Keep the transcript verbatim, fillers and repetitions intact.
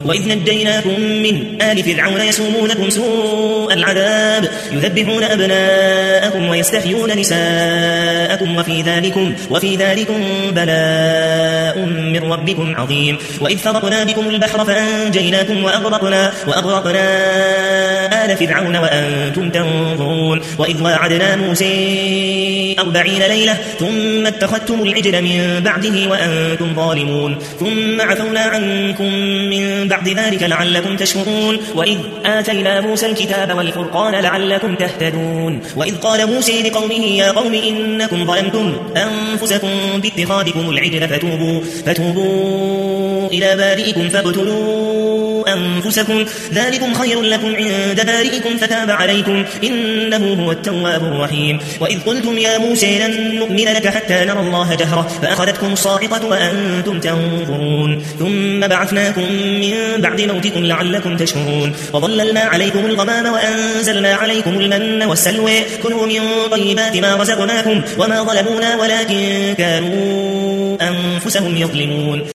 وإذ نجيناكم من آل فرعون يسومونكم سوء العذاب يذبحون أبناءكم ويستحيون نساءكم وفي ذلكم, وفي ذلكم بلاء من ربكم عظيم. وإذ فرقنا بكم البحر فأنجيناكم وأغرقنا, وأغرقنا آل فرعون وأنتم تنظرون. وإذ واعدنا موسى أربعين ليلة ثم اتخذتم العجل من بعده وأنتم ظالمون ثم عفونا عنكم من بعد ذلك لعلكم تشكرون. وإذ آتينا موسى الكتاب والفرقان لعلكم تهتدون. وإذ قال موسى لقومه يا قوم إنكم ظلمتم أنفسكم باتخاذكم العجل فتوبوا, فتوبوا إلى بارئكم فاقتلوا أنفسكم ذلكم خير لكم عند بارئكم فتاب عليكم إنه هو التواب الرحيم. وإذ قلتم يا موسى لن نؤمن لك حتى نرى الله جهرة فأخذتكم الصاعقة وأنتم تنظرون ثم بعثناكم من بعد موتكم لعلكم تشكرون. وظللنا عليكم الغمام وأنزلنا عليكم المن والسلوى كلوا من طيبات ما رزقناكم وما ظلمونا ولكن كانوا أنفسهم يظلمون.